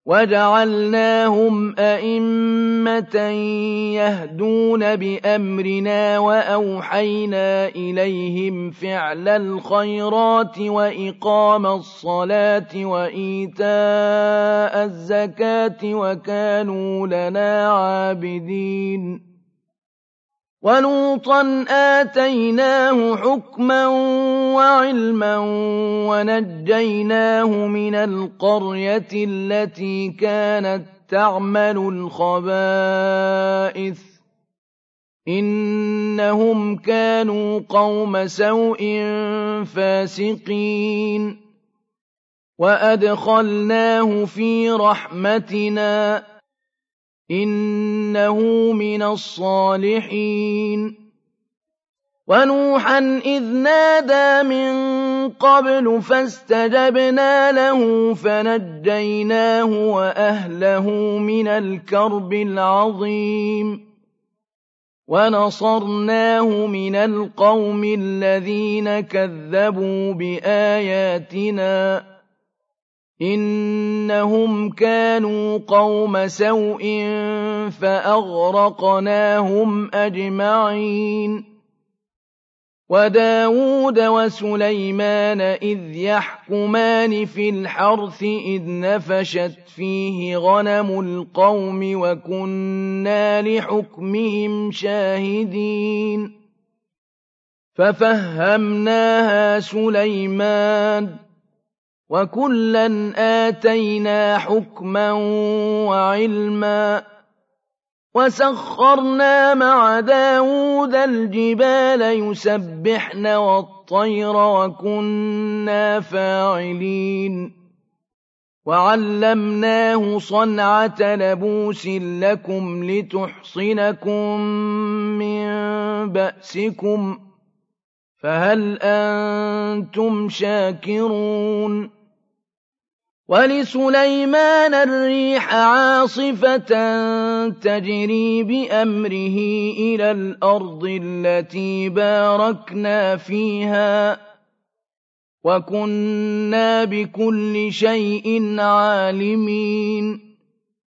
وَجَعَلْنَاهُمْ أَئِمَّةً يَهْدُونَ بِأَمْرِنَا وَأَوْحَيْنَا إِلَيْهِمْ فِعْلَ الْخَيْرَاتِ وَإِقَامَ الصَّلَاةِ وَإِيتَاءَ الزَّكَاةِ وَكَانُوا لَنَا عَابِدِينَ وَلُوطًا آتَيْنَاهُ حُكْمًا وَعِلْمًا وَنَجَّيْنَاهُ مِنَ الْقَرْيَةِ الَّتِي كَانَتْ تَعْمَلُ الْخَبَائِثَ ۗ إِنَّهُمْ كَانُوا قَوْمَ سَوْءٍ فَاسِقِينَ وَأَدْخَلْنَاهُ فِي رَحْمَتِنَا ۖ إِنَّهُ مِنَ الصَّالِحِينَ وَنُوحًا إِذْ نَادَىٰ مِن قَبْلُ فَاسْتَجَبْنَا لَهُ فَنَجَّيْنَاهُ وَأَهْلَهُ مِنَ الْكَرْبِ الْعَظِيمِ وَنَصَرْنَاهُ مِنَ الْقَوْمِ الَّذِينَ كَذَّبُوا بِآيَاتِنَا ۚ إِنَّهُمْ كَانُوا قَوْمَ سَوْءٍ فَأَغْرَقْنَاهُمْ أَجْمَعِينَ وَدَاوُودَ وَسُلَيْمَانَ إِذْ يَحْكُمَانِ فِي الْحَرْثِ إِذْ نَفَشَتْ فِيهِ غَنَمُ الْقَوْمِ وَكُنَّا لِحُكْمِهِمْ شَاهِدِينَ فَفَهَّمْنَاهَا سُلَيْمَانَ ۚ وَكُلًّا آتَيْنَا حُكْمًا وَعِلْمًا ۚ وَسَخَّرْنَا مَعَ دَاوُودَ الْجِبَالَ يُسَبِّحْنَ وَالطَّيْرَ وَكُنَّا فَاعِلِينَ وَعَلَّمْنَاهُ صَنْعَةَ لَبُوسٍ لَّكُمْ لِتُحْصِنَكُم مِّن بَأْسِكُمْ ۖ فَهَلْ أَنتُمْ شَاكِرُونَ وَلِسُلَيْمَانَ الرِّيحَ عَاصِفَةً تَجْرِي بِأَمْرِهِ إِلَى الْأَرْضِ الَّتِي بَارَكْنَا فِيهَا ۚ وَكُنَّا بِكُلِّ شَيْءٍ عَالِمِينَ